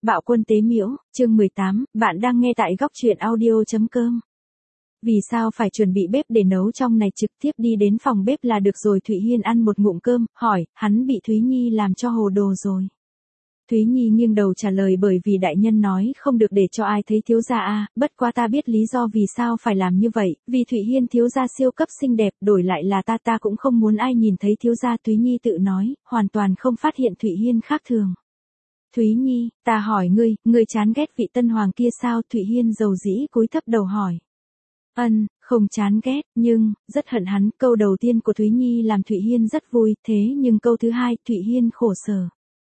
Bạo Quân Tế Miễu, chương 18, bạn đang nghe tại góc truyện audio.com. Vì sao phải chuẩn bị bếp để nấu trong này, trực tiếp đi đến phòng bếp là được rồi. Thụy Hiên ăn một ngụm cơm, hỏi, hắn bị Thúy Nhi làm cho hồ đồ rồi. Thúy Nhi nghiêng đầu trả lời, bởi vì đại nhân nói không được để cho ai thấy thiếu gia a, bất quá ta biết lý do vì sao phải làm như vậy, vì Thụy Hiên thiếu gia siêu cấp xinh đẹp, đổi lại là ta cũng không muốn ai nhìn thấy thiếu gia. Thúy Nhi tự nói, hoàn toàn không phát hiện Thụy Hiên khác thường. Thúy Nhi, ta hỏi ngươi chán ghét vị tân hoàng kia sao? Thụy Hiên dầu dĩ cúi thấp đầu hỏi. Không chán ghét, nhưng, rất hận hắn. Câu đầu tiên của Thúy Nhi làm Thụy Hiên rất vui, thế nhưng câu thứ hai, Thụy Hiên khổ sở.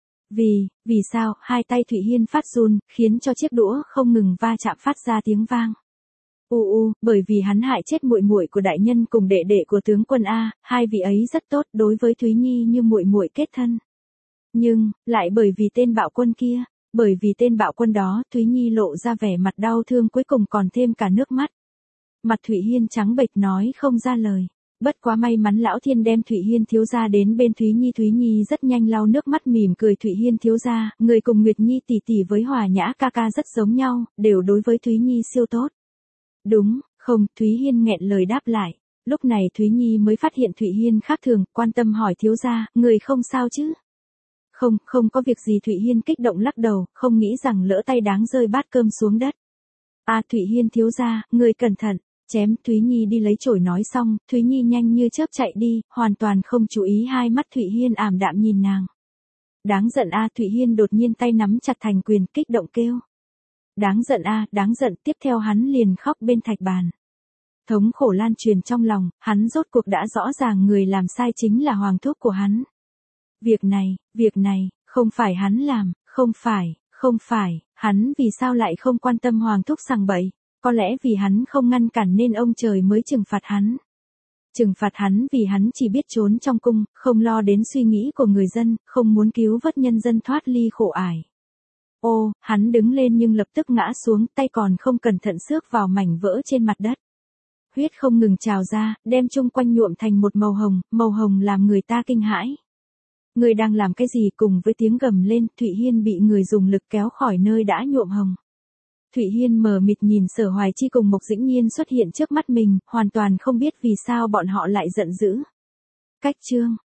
Vì sao? Hai tay Thụy Hiên phát run, khiến cho chiếc đũa không ngừng va chạm phát ra tiếng vang. Bởi vì hắn hại chết muội muội của đại nhân cùng đệ đệ của tướng quân a, hai vị ấy rất tốt đối với Thúy Nhi như muội muội kết thân. Nhưng, lại bởi vì tên bạo quân kia, bởi vì tên bạo quân đó, Thúy Nhi lộ ra vẻ mặt đau thương, cuối cùng còn thêm cả nước mắt. Mặt Thụy Hiên trắng bệch nói không ra lời. Bất quá may mắn lão thiên đem Thụy Hiên thiếu gia đến bên Thúy Nhi rất nhanh lau nước mắt mỉm cười. Thụy Hiên thiếu gia, người cùng Nguyệt Nhi tỷ tỷ với Hòa Nhã ca ca rất giống nhau, đều đối với Thúy Nhi siêu tốt. Đúng, không, Thúy Hiên nghẹn lời đáp lại. Lúc này Thúy Nhi mới phát hiện Thụy Hiên khác thường, quan tâm hỏi thiếu gia, người không sao chứ? Không có việc gì. Thụy Hiên kích động lắc đầu, không nghĩ rằng lỡ tay đáng rơi bát cơm xuống đất. Thụy Hiên thiếu gia, người cẩn thận. Chém. Thúy Nhi đi lấy chổi nói xong, Thúy Nhi nhanh như chớp chạy đi, hoàn toàn không chú ý hai mắt Thụy Hiên ảm đạm nhìn nàng. Đáng giận a. Thụy Hiên đột nhiên tay nắm chặt thành quyền, kích động kêu. Đáng giận a, đáng giận. Tiếp theo hắn liền khóc bên thạch bàn. Thống khổ lan truyền trong lòng, hắn rốt cuộc đã rõ ràng người làm sai chính là hoàng thúc của hắn. Việc này, không phải hắn làm, không phải, hắn vì sao lại không quan tâm hoàng thúc sằng bậy? Có lẽ vì hắn không ngăn cản nên ông trời mới trừng phạt hắn. Trừng phạt hắn vì hắn chỉ biết trốn trong cung, không lo đến suy nghĩ của người dân, không muốn cứu vớt nhân dân thoát ly khổ ải. Hắn đứng lên nhưng lập tức ngã xuống, tay còn không cẩn thận xước vào mảnh vỡ trên mặt đất. Huyết không ngừng trào ra, đem chung quanh nhuộm thành một màu hồng làm người ta kinh hãi. Người đang làm cái gì? Cùng với tiếng gầm lên, Thụy Hiên bị người dùng lực kéo khỏi nơi đã nhuộm hồng. Thụy Hiên mờ mịt nhìn Sở Hoài Chi cùng Mộc Dĩnh Nhiên xuất hiện trước mắt mình, hoàn toàn không biết vì sao bọn họ lại giận dữ. Cách chương